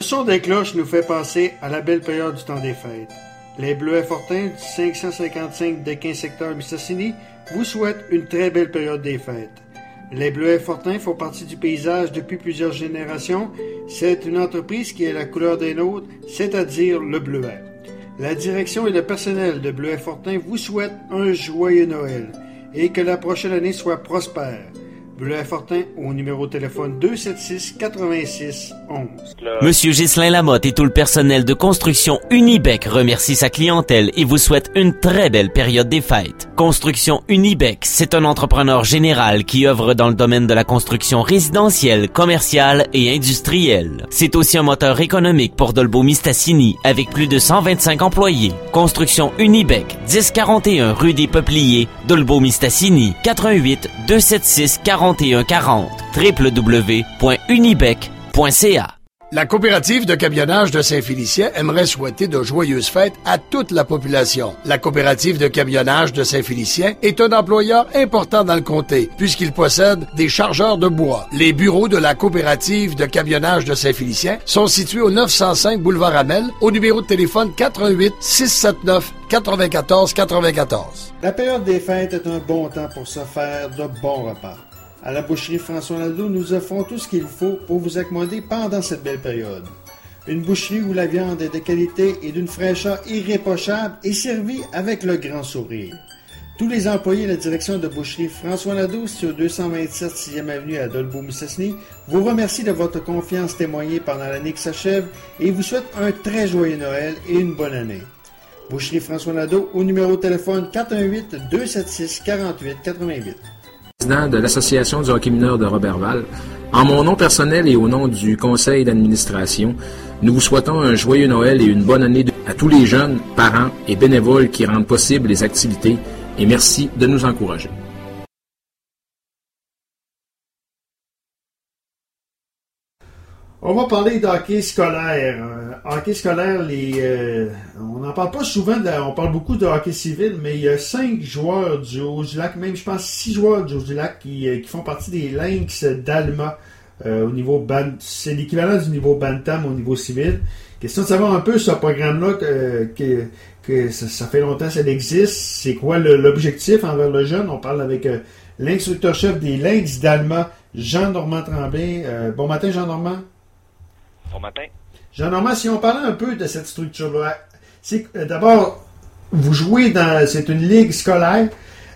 son des cloches nous fait penser à la belle période du temps des fêtes. Les Bleuets Fortins du 555 de 15 secteur Mistassini vous souhaitent une très belle période des fêtes. Les Bleuets Fortins font partie du paysage depuis plusieurs générations. C'est une entreprise qui est la couleur des nôtres, c'est-à-dire le bleuet. La direction et le personnel de Bleuets Fortins vous souhaitent un joyeux Noël et que la prochaine année soit prospère. Bleuets Fortins au numéro de téléphone 276-86-11. Monsieur Ghislain Lamotte et tout le personnel de construction Unibec remercie sa clientèle et vous souhaite une très belle période des fêtes. Construction Unibec, c'est un entrepreneur général qui œuvre dans le domaine de la construction résidentielle, commerciale et industrielle. C'est aussi un moteur économique pour Dolbeau-Mistassini avec plus de 125 employés. Construction Unibec, 1041 rue des Peupliers, Dolbeau-Mistassini, 88 276 4140, www.unibec.ca. La coopérative de camionnage de Saint-Félicien aimerait souhaiter de joyeuses fêtes à toute la population. La coopérative de camionnage de Saint-Félicien est un employeur important dans le comté, puisqu'il possède des chargeurs de bois. Les bureaux de la coopérative de camionnage de Saint-Félicien sont situés au 905 boulevard Amel, au numéro de téléphone 88 679 94 94. La période des fêtes est un bon temps pour se faire de bons repas. À la boucherie François Nadeau, nous offrons tout ce qu'il faut pour vous accommoder pendant cette belle période. Une boucherie où la viande est de qualité et d'une fraîcheur irréprochable est servie avec le grand sourire. Tous les employés de la direction de boucherie François Nadeau, situé au 227 6e avenue à Dolbeau-Mistassini, vous remercient de votre confiance témoignée pendant l'année qui s'achève et vous souhaitent un très joyeux Noël et une bonne année. Boucherie François Nadeau au numéro de téléphone 418-276-4888. Président de l'Association du hockey mineur de Roberval. En mon nom personnel et au nom du conseil d'administration, nous vous souhaitons un joyeux Noël et une bonne année à tous les jeunes, parents et bénévoles qui rendent possible les activités et merci de nous encourager. On va parler d'hockey scolaire. Hockey scolaire, on n'en parle pas souvent, on parle beaucoup de hockey civil, mais il y a 5 joueurs du Haut-du-Lac, même je pense 6 joueurs du Haut-du-Lac qui font partie des Lynx d'Alma au niveau c'est l'équivalent du niveau Bantam au niveau civil. Question de savoir un peu ce programme-là, que ça fait longtemps que ça existe, c'est quoi l'objectif envers le jeune. On parle avec l'instructeur-chef des Lynx d'Alma, Jean-Normand Tremblay. Bon matin, Jean-Normand. Bon matin. Jean-Normand, si on parlait un peu de cette structure-là, d'abord, vous jouez c'est une ligue scolaire,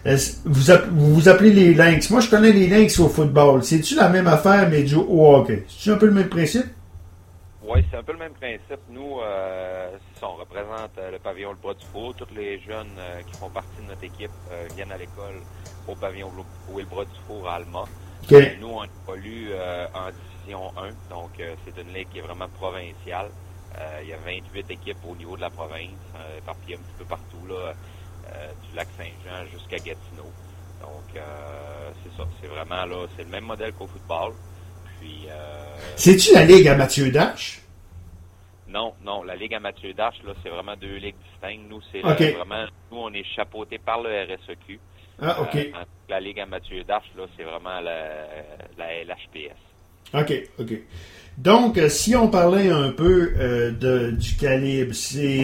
vous appelez les Lynx. Moi, je connais les Lynx au football. C'est-tu la même affaire, mais au hockey? C'est-tu un peu le même principe? Oui, c'est un peu le même principe. Nous, on représente le pavillon Le Bras du Four. Tous les jeunes qui font partie de notre équipe viennent à l'école au pavillon Le Bras du Four à Alma. Okay. Nous, on évolue en Division 1, donc c'est une ligue qui est vraiment provinciale. Il y a 28 équipes au niveau de la province, éparpillées un petit peu partout, là, du lac Saint-Jean jusqu'à Gatineau. Donc, c'est ça. C'est vraiment, là, c'est le même modèle qu'au football. Puis, c'est-tu la ligue à Mathieu Dash? Non, la Ligue à Mathieu Dash, là, c'est vraiment 2 ligues distinctes. Nous, c'est vraiment, nous, on est chapeauté par le RSEQ. Ah, OK. La Ligue à Mathieu Dash, là, c'est vraiment la LHPS. OK. Donc, si on parlait un peu du calibre,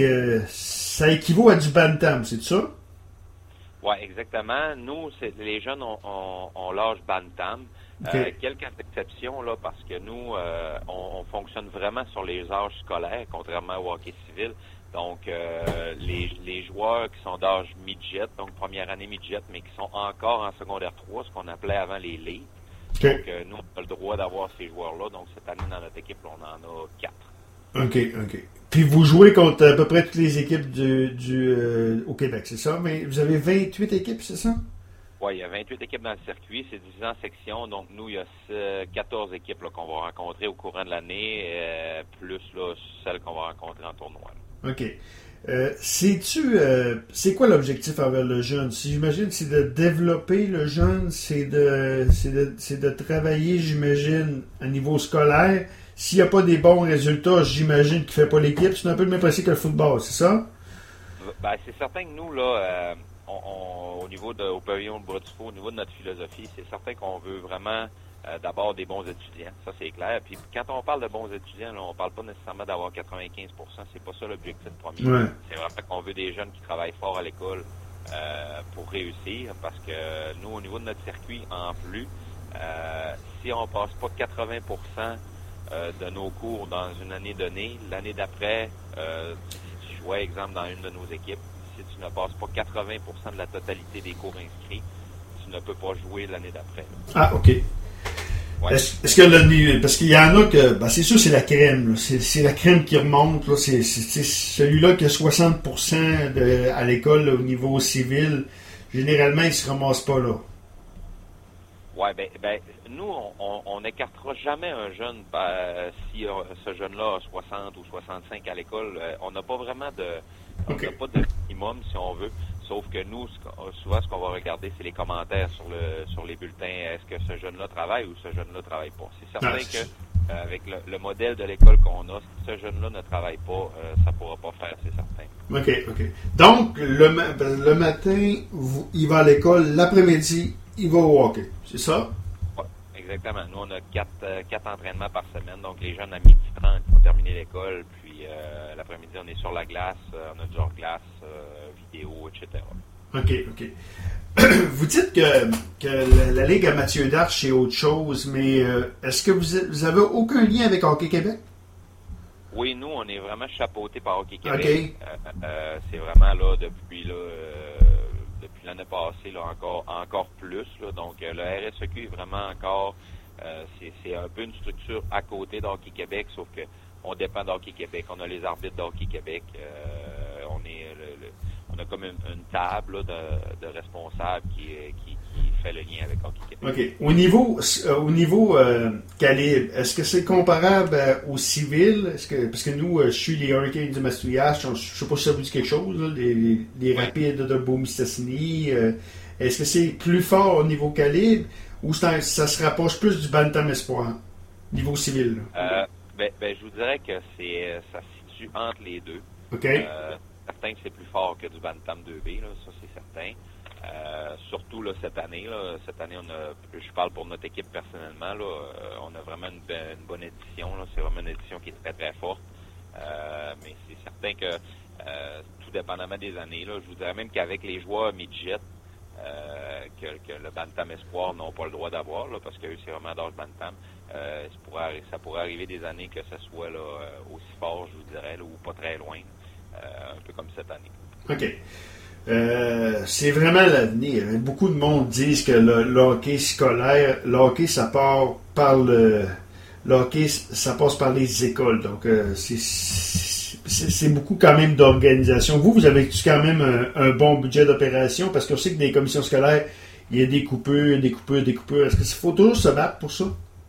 ça équivaut à du Bantam, c'est ça? Oui, exactement. Nous, les jeunes, on l'âge Bantam. Okay. Quelques exceptions, là, parce que nous, on fonctionne vraiment sur les âges scolaires, contrairement au hockey civil. Donc, les joueurs qui sont d'âge midget, donc première année midget, mais qui sont encore en secondaire 3, ce qu'on appelait avant les ligues. Okay. Donc, nous, on a le droit d'avoir ces joueurs-là. Donc, cette année, dans notre équipe, on en a 4. OK. Puis, vous jouez contre à peu près toutes les équipes au Québec, c'est ça? Mais vous avez 28 équipes, c'est ça? Oui, il y a 28 équipes dans le circuit. C'est divisé en sections. Donc, nous, il y a 14 équipes là, qu'on va rencontrer au courant de l'année, plus là, celles qu'on va rencontrer en tournoi. OK. C'est quoi l'objectif envers le jeune? Si j'imagine, c'est de développer le jeune, c'est de travailler, j'imagine, à niveau scolaire. S'il n'y a pas des bons résultats, j'imagine qu'il ne fait pas l'équipe. C'est un peu le même principe que le football, c'est ça? Ben, c'est certain que nous, là, au niveau au pavillon Le Bras du Four, au niveau de notre philosophie, c'est certain qu'on veut vraiment d'abord des bons étudiants, ça c'est clair. Puis quand on parle de bons étudiants, là, on parle pas nécessairement d'avoir 95%, c'est pas ça l'objectif premier. Ouais. C'est vraiment qu'on veut des jeunes qui travaillent fort à l'école pour réussir, parce que nous, au niveau de notre circuit, en plus, si on passe pas 80% de nos cours dans une année donnée, l'année d'après, si tu jouais, exemple, dans une de nos équipes, si tu ne passes pas 80% de la totalité des cours inscrits, tu ne peux pas jouer l'année d'après. Ah, OK. Ouais. Est-ce que parce qu'il y en a que, c'est sûr, c'est la crème, là. C'est la crème qui remonte, là. C'est celui-là qui a 60% à l'école, là, au niveau civil. Généralement, il se ramasse pas là. Ouais, ben, nous, on n'écartera jamais un jeune si ce jeune-là a 60 ou 65 à l'école. On n'a pas vraiment on n'a pas de minimum, si on veut. Sauf que nous, souvent, ce qu'on va regarder, c'est les commentaires sur les bulletins. Est-ce que ce jeune-là travaille ou ce jeune-là travaille pas? C'est certain que avec le modèle de l'école qu'on a, si ce jeune-là ne travaille pas, ça pourra pas faire, c'est certain. OK. Donc, le matin, il va à l'école, l'après-midi, il va au hockey. C'est ça? Oui, exactement. Nous, on a 4 entraînements par semaine. Donc, les jeunes à 12h30 ont terminé l'école. Puis, l'après-midi, on est sur la glace. On a du hors-glace, vidéo, etc. OK. Vous dites que la Ligue à Mathieu Darche, c'est autre chose, mais est-ce que vous avez aucun lien avec Hockey Québec? Oui, nous, on est vraiment chapeautés par Hockey Québec. Okay. C'est vraiment là, depuis l'année passée, là, encore plus. Là. Donc, le RSEQ est vraiment encore, c'est un peu une structure à côté d'Hockey Québec, sauf que on dépend d'Hockey Québec. On a les arbitres d'Hockey Québec. On a comme une table là, de responsables qui fait le lien avec Hockey Québec. OK. Au niveau calibre, est-ce que c'est comparable au civil? Parce que nous, je suis les Hurricanes du Mastou-Yash, je ne sais pas si ça vous dit quelque chose, là, les Rapides de Beaume-Mistassini. Est-ce que c'est plus fort au niveau calibre ou ça se rapproche plus du Bantam Espoir, niveau civil? Je vous dirais que ça se situe entre les deux. OK. Certain que c'est plus fort que du Bantam 2B, là, ça c'est certain. Surtout là, cette année, je parle pour notre équipe personnellement, là, on a vraiment une bonne édition. Là, c'est vraiment une édition qui est très très forte. Mais c'est certain que tout dépendamment des années, là, je vous dirais même qu'avec les joueurs midget, que le Bantam Espoir n'ont pas le droit d'avoir, là, parce que c'est vraiment dans le Bantam. Ça pourrait arriver des années que ça soit là, aussi fort, je vous dirais, là, ou pas très loin. Un peu comme cette année. OK. C'est vraiment l'avenir. Beaucoup de monde disent que le hockey scolaire, le hockey, ça part par le hockey, ça passe par les écoles. Donc, c'est beaucoup quand même d'organisation. Vous avez quand même un bon budget d'opération parce qu'on sait que dans les commissions scolaires, il y a des coupures. Est-ce qu'il faut toujours se battre pour ça?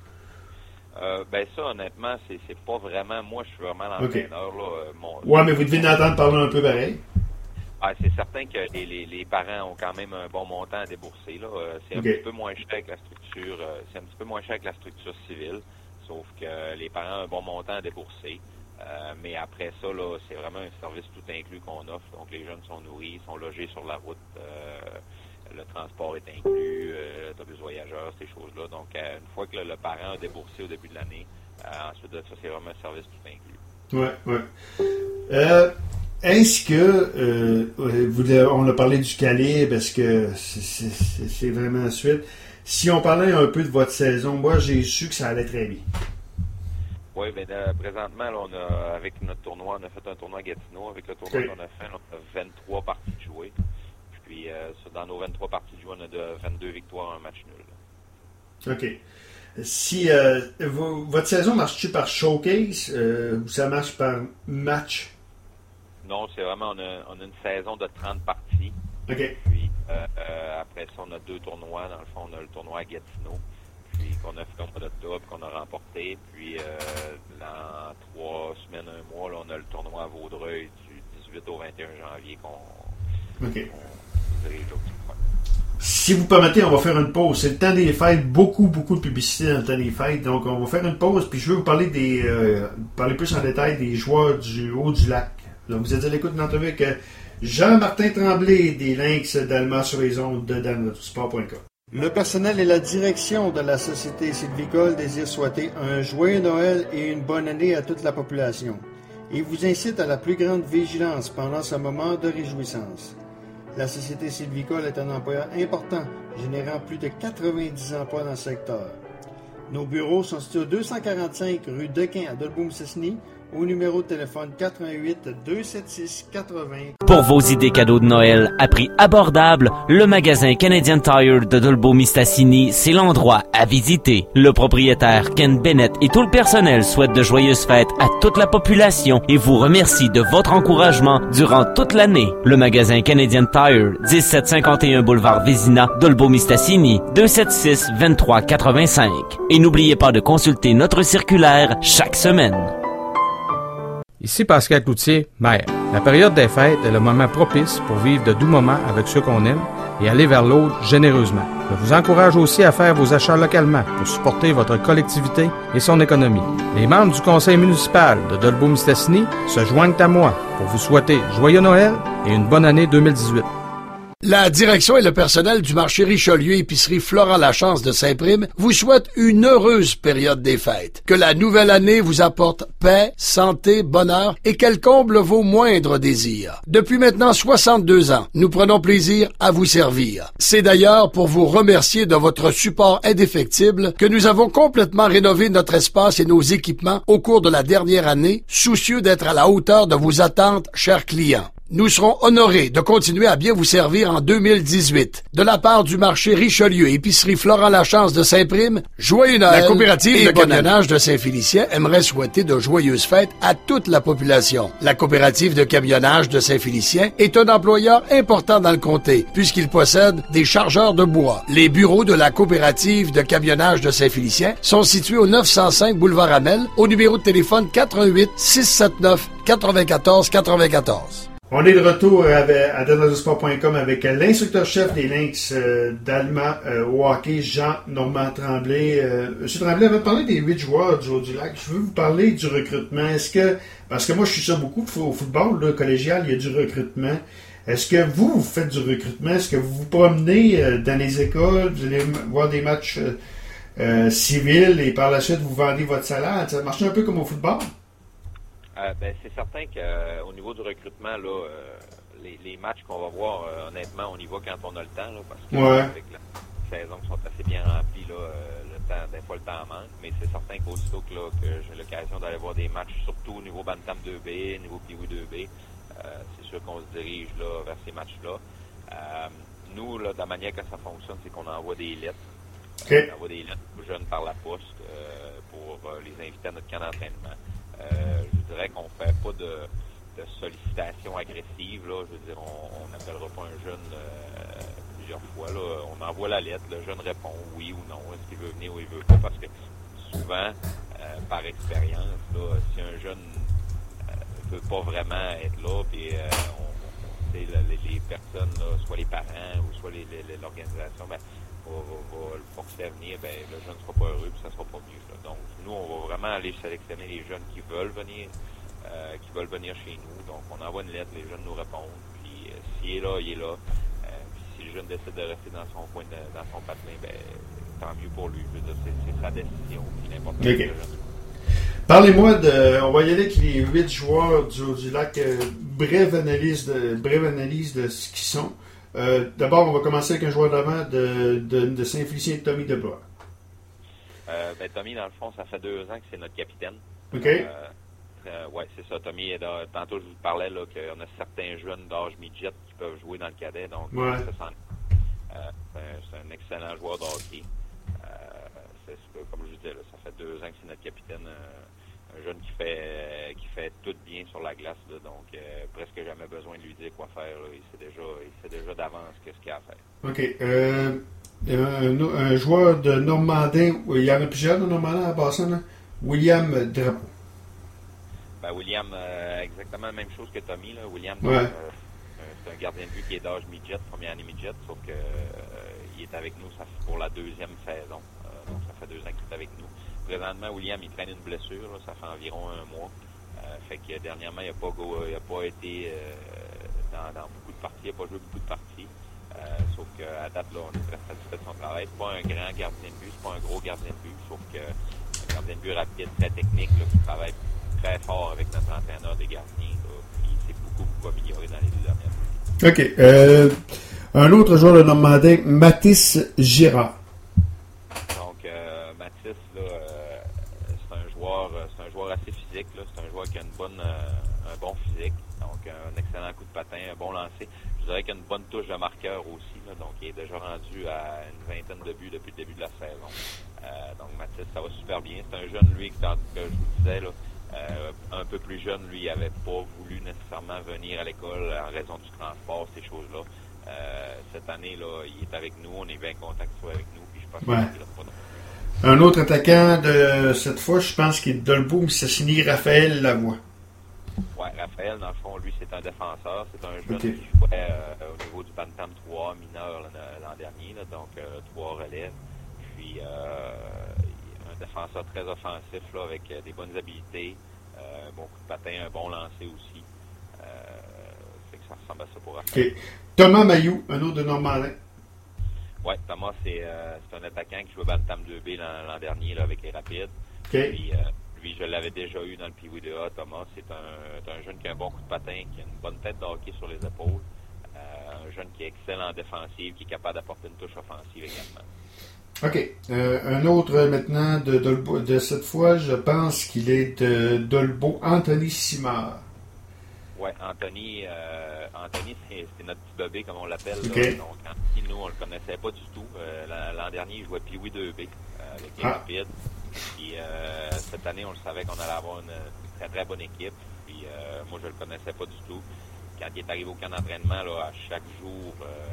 Ça, honnêtement, c'est pas vraiment... Moi, je suis vraiment l'entraîneur. Okay. Ouais, mais vous devez en entendre parler un peu pareil. C'est certain que les parents ont quand même un bon montant à débourser. Là. C'est un petit peu moins cher avec la structure. C'est un petit peu moins cher que la structure civile. Sauf que les parents ont un bon montant à débourser. Mais après ça, là, c'est vraiment un service tout inclus qu'on offre. Donc, les jeunes sont nourris, sont logés sur la route. Le transport est inclus, l'autobus voyageur, ces choses-là. Donc, une fois que le parent a déboursé au début de l'année, ensuite de ça, c'est vraiment un service tout inclus. Ouais. Est-ce que, on a parlé du calibre, est-ce que c'est vraiment la suite? Si on parlait un peu de votre saison, moi, j'ai su que ça allait très bien. Oui, présentement, là, avec notre tournoi, on a fait un tournoi à Gatineau. Avec le tournoi qu'on a fait, on a 23 parties de jouer. Puis, dans nos 23 parties de jouer, on a 22 victoires, un match nul. OK. Si votre saison marche-tu par showcase ou ça marche par match? Non, c'est vraiment, on a une saison de 30 parties. OK. Puis, après ça, on a 2 tournois. Dans le fond, on a le tournoi à Gatineau, puis qu'on a fait au mois d'octobre, qu'on a remporté. Puis, dans 3 semaines, 1 mois, là, on a le tournoi à Vaudreuil du 18 au 21 janvier OK. Si vous permettez, on va faire une pause. C'est le temps des fêtes, beaucoup de publicité dans le temps des fêtes. Donc, on va faire une pause, puis je vais vous parler parler plus en détail des joueurs du Haut-du-Lac. Donc, vous êtes à l'écoute d'une entrevue avec Jean-Martin Tremblay des Lynx d'Allemand sur les ondes de danresport.com. Le personnel et la direction de la Société sylvicole désirent souhaiter un joyeux Noël et une bonne année à toute la population. Et vous incite à la plus grande vigilance pendant ce moment de réjouissance. La Société sylvicole est un employeur important, générant plus de 90 emplois dans le secteur. Nos bureaux sont situés au 245 rue Dequin à Dolbeau-Mistassini, au numéro de téléphone 88 276 80. Pour vos idées cadeaux de Noël à prix abordable, le magasin Canadian Tire de Dolbeau-Mistassini, c'est l'endroit à visiter. Le propriétaire Ken Bennett et tout le personnel souhaitent de joyeuses fêtes à toute la population et vous remercie de votre encouragement durant toute l'année. Le magasin Canadian Tire, 1751 boulevard Vézina, Dolbeau-Mistassini, 276-2385. Et n'oubliez pas de consulter notre circulaire chaque semaine. Ici Pascal Cloutier, maire. La période des fêtes est le moment propice pour vivre de doux moments avec ceux qu'on aime et aller vers l'autre généreusement. Je vous encourage aussi à faire vos achats localement pour supporter votre collectivité et son économie. Les membres du conseil municipal de Dolbeau-Mistassini se joignent à moi pour vous souhaiter joyeux Noël et une bonne année 2018. La direction et le personnel du marché Richelieu épicerie Florent Lachance de Saint-Prime vous souhaitent une heureuse période des fêtes. Que la nouvelle année vous apporte paix, santé, bonheur et qu'elle comble vos moindres désirs. Depuis maintenant 62 ans, nous prenons plaisir à vous servir. C'est d'ailleurs pour vous remercier de votre support indéfectible que nous avons complètement rénové notre espace et nos équipements au cours de la dernière année, soucieux d'être à la hauteur de vos attentes, chers clients. Nous serons honorés de continuer à bien vous servir en 2018. De la part du marché Richelieu, épicerie Florent Lachance de Saint-Prime, joyeux Noël. La coopérative de camionnage de Saint-Félicien aimerait souhaiter de joyeuses fêtes à toute la population. La coopérative de camionnage de Saint-Félicien est un employeur important dans le comté, puisqu'il possède des chargeurs de bois. Les bureaux de la coopérative de camionnage de Saint-Félicien sont situés au 905 boulevard Amel, au numéro de téléphone 88 679 94 94. On est de retour à DanasSport.com avec l'instructeur-chef des Lynx d'Alma au hockey, Jean-Normand Tremblay. Monsieur Tremblay, avant de parler des 8 joueurs du Haut-du-Lac, je veux vous parler du recrutement. Parce que moi, je suis ça beaucoup au football là, collégial, il y a du recrutement. Est-ce que vous faites du recrutement? Est-ce que vous vous promenez dans les écoles, vous allez voir des matchs civils et par la suite, vous vendez votre salaire? Ça marche un peu comme au football? C'est certain qu'au niveau du recrutement, là, les matchs qu'on va voir, honnêtement, on y va quand on a le temps, là, parce que avec la saison qui sont assez bien remplies, là, le temps, des fois le temps manque, mais c'est certain qu'aussitôt que j'ai l'occasion d'aller voir des matchs, surtout au niveau Bantam 2B, niveau Pee-Wee 2B, c'est sûr qu'on se dirige là, vers ces matchs-là. Nous, là, de la manière que ça fonctionne, c'est qu'on envoie des lettres. On envoie des lettres aux jeunes par la poste pour les inviter à notre camp d'entraînement. Je dirais qu'on fait pas de sollicitation agressive, là. Je veux dire, on n'appellera pas un jeune plusieurs fois, là. On envoie la lettre, le jeune répond oui ou non, est-ce qu'il veut venir ou il veut pas, parce que souvent, par expérience, là, si un jeune veut pas vraiment être là, puis les personnes, là, soit les parents ou soit l'organisation, va le forcer à venir, le jeune ne sera pas heureux, puis ça sera pas mieux, là. Donc, nous, on va vraiment aller sélectionner les jeunes qui veulent venir chez nous. Donc, on envoie une lettre, les jeunes nous répondent, puis s'il est là, il est là. Puis si le jeune décide de rester dans son coin, dans son patelin, tant mieux pour lui. Je veux dire, c'est sa décision, puis l'important c'est le jeune. Parlez-moi on va y aller avec les 8 joueurs du Lac. Brève analyse de ce qu'ils sont. D'abord, on va commencer avec un joueur d'avant de Saint-Félicien, Tommy Debois. Tommy, dans le fond, ça fait 2 ans que c'est notre capitaine. OK. Oui, c'est ça. Tommy, tantôt, je vous parlais là, qu'on a certains jeunes d'âge midget qui peuvent jouer dans le cadet. Donc, c'est un excellent joueur de hockey. Comme je vous disais, là, ça fait 2 ans que c'est notre capitaine. Un jeune qui fait tout bien sur la glace. Là, donc, presque jamais besoin de lui dire quoi faire. Là. Il sait déjà d'avance ce qu'il a à faire. OK. Un joueur de Normandin, il y en a plusieurs de Normandin à passant, là. William Drapeau. William, exactement la même chose que Tommy. Là. William, c'est un gardien de but qui est d'âge midget, première année midget, sauf que il est avec nous pour la 2e saison. Donc ça fait 2 ans qu'il est avec nous. Présentement, William, il traîne une blessure, là, ça fait environ 1 mois. Fait que dernièrement, il n'a pas été dans beaucoup de parties, il n'a pas joué beaucoup de parties. Sauf qu'à date, là, on est très satisfait de son travail. C'est pas un grand gardien de but, c'est pas un gros gardien de but, sauf que un gardien de but rapide, très technique, là, qui travaille très fort avec notre entraîneur des gardiens, là, puis il s'est beaucoup amélioré dans les 2 dernières années. OK. Un autre joueur de Normandin, Mathis Girard. Donc, Mathis, là, c'est un joueur assez physique, là. C'est un joueur qui a un bon physique, donc un excellent coup de patin, un bon lancer. Je dirais qu'il a une bonne touche de marqueur aussi, là, donc il est déjà rendu à une vingtaine de buts depuis le début de la saison. Donc Mathis, ça va super bien. C'est un jeune, lui, que je vous disais, là, un peu plus jeune, lui, il n'avait pas voulu nécessairement venir à l'école en raison du transport, ces choses-là. Cette année, là, il est avec nous, on est bien content qu'il soit avec nous, puis je pense qu'il n'a pas de... Un autre attaquant de cette fois, je pense qu'il est de Dolbeau, mais ça signifie Raphaël Lavoie. Oui, Raphaël, dans le fond, lui, c'est un défenseur. C'est un jeune Okay. qui jouait au niveau du Bantam 3 mineur l'an dernier, là, donc 3 relèves. Puis, un défenseur très offensif, là, avec des bonnes habiletés, un bon coup de patin, un bon lancer aussi. Fait que ça ressemble à ça pour Raphaël. Okay. Thomas Mailloux, un autre de Normandin. Oui, Thomas, c'est un attaquant qui jouait Bantam 2B l'an dernier là, avec les Rapides. Okay. Puis, lui, je l'avais déjà eu dans le Pee-Wee 2A, Thomas. C'est un jeune qui a un bon coup de patin, qui a une bonne tête de hockey sur les épaules. Un jeune qui est excellent en défensive, qui est capable d'apporter une touche offensive également. OK. Un autre maintenant de Dolbeau, de cette fois, je pense qu'il est de Dolbeau, Anthony Simard. Oui, Anthony, c'est notre petit bébé, comme on l'appelle. Okay. Là. Donc, Anthony, nous, on le connaissait pas du tout. L'an dernier, il jouait Pee-Wee 2B avec les Rapides. Puis cette année, on le savait qu'on allait avoir une très, très bonne équipe. Puis moi, je le connaissais pas du tout. Quand il est arrivé au camp d'entraînement, là, à chaque jour,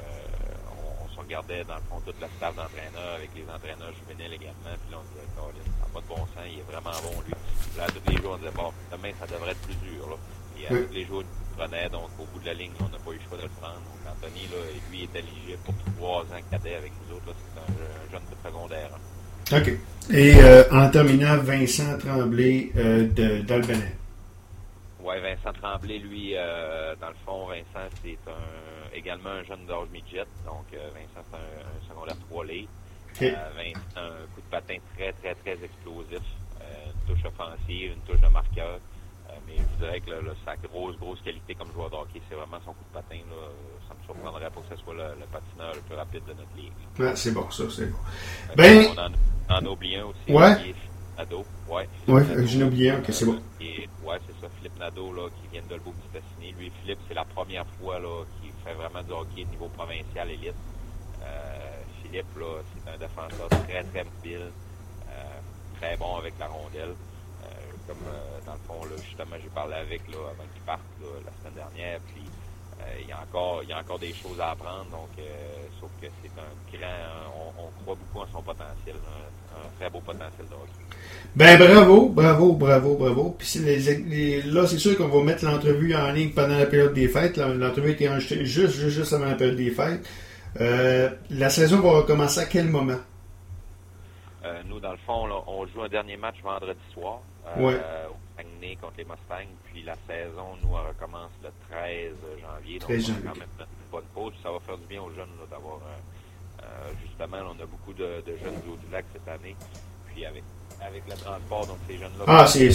on se regardait, dans le fond, toute la staff d'entraîneurs, avec les entraîneurs juvéniles également. Puis là, on disait, ça n'a pas de bon sens, il est vraiment bon, lui. Puis là, tous les jours, on disait, bon, demain, ça devrait être plus dur, là. Et tous les jours, il prenait, donc au bout de la ligne, on n'a pas eu le choix de le prendre. Donc Anthony, là, lui, est éligible pour 3 ans cadet avec nous autres. Là, c'est un jeune de secondaire. Hein. OK. Et en terminant, Vincent Tremblay d'Albanais. Oui, Vincent Tremblay, lui, dans le fond, Vincent, c'est également un jeune d'âge midget. Donc, Vincent, c'est un secondaire 3 Okay. Vincent, un coup de patin très, très, très explosif. Une touche offensive, une touche de marqueur. Mais je dirais que sa grosse qualité comme joueur de hockey, c'est vraiment son coup de patin. Là. Ça me surprendrait pas que ce soit le patineur le plus rapide de notre ligue. Ah, c'est bon, ça, c'est bon. Ben, on en a oublié un aussi. Ouais. Philippe Nadeau. Ouais, j'en ai oublié un, ok, c'est bon. Ouais, c'est ça, Philippe Nadeau, là, qui vient de Dolbeau Mistassini. Lui, Philippe, c'est la première fois là, qu'il fait vraiment du hockey au niveau provincial élite. Philippe, là, c'est un défenseur très, très mobile, très bon avec la rondelle. Comme dans le fond, là, justement, j'ai parlé avec là, avant qu'il parte là, la semaine dernière, puis il y a encore des choses à apprendre, donc sauf que c'est un grand, on croit beaucoup en son potentiel, un très beau potentiel de hockey. Ben bravo. Puis là, c'est sûr qu'on va mettre l'entrevue en ligne pendant la période des fêtes. L'entrevue a été enregistrée juste avant la période des fêtes. La saison va recommencer à quel moment? Nous, dans le fond, là, on joue un dernier match vendredi soir au Saguenay contre les Mustangs. Puis la saison, nous, elle recommence le 13 janvier. Donc, on a quand même une bonne pause. Ça va faire du bien aux jeunes là, d'avoir... justement, là, on a beaucoup de jeunes du Haut-du-Lac cette année. Puis avec le transport, donc ces jeunes-là... Ah, c'est...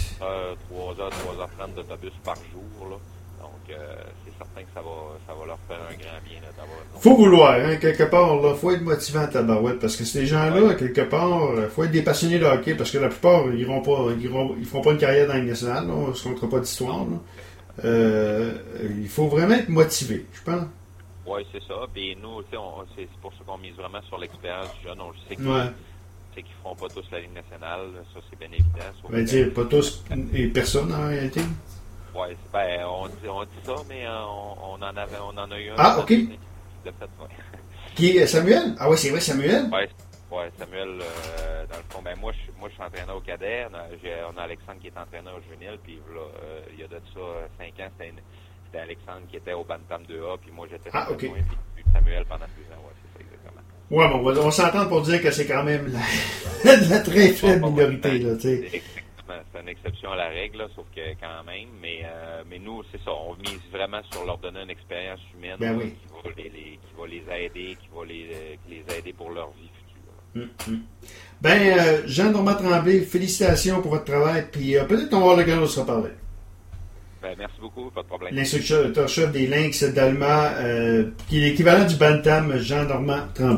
3h30 d'autobus par jour, là. Donc, c'est certain que ça va leur faire un grand bien là, d'avoir... Faut vouloir, hein, quelque part, là, faut être motivant à tabarouette, parce que ces gens-là, quelque part, faut être des passionnés de hockey, parce que la plupart, ils feront pas une carrière dans la Ligue nationale, là, on ne se comptera pas d'histoire, là. Il faut vraiment être motivé, je pense. Oui, c'est ça. Puis nous, c'est pour ça qu'on mise vraiment sur l'expérience du jeune. On le sait qu'ils ne feront pas tous la Ligue nationale, ça c'est bien évident. Ben, dire pas tous et personne en réalité. Oui, ben, on dit ça, mais on en a eu un. Ah, ok. De fait, Qui est Samuel? Ah oui, c'est vrai, Samuel? Oui, Samuel, dans le fond, ben moi je suis entraîneur au cadet. On a Alexandre qui est entraîneur au juvénile, puis là, il y a de ça 5 ans, c'était Alexandre qui était au Bantam 2A, puis moi j'étais okay. Puis Samuel pendant 2 ans, ouais, c'est ça exactement. Ouais, bon, on s'entend pour dire que c'est quand même la très faible minorité, là, tu sais. Exactement, c'est une exception à la règle, là, sauf que quand même. Mais nous, c'est ça. On mise vraiment sur leur donner une expérience humaine Ben oui. qui va les aider, qui va les aider pour leur vie future. Jean-Normand Tremblay, félicitations pour votre travail. Puis peut-être qu'on va avoir l'occasion de se reparler. Ben, merci beaucoup, pas de problème. L'instructeur-chef des Lynx d'Alma, qui est l'équivalent du Bantam, Jean-Normand Tremblay.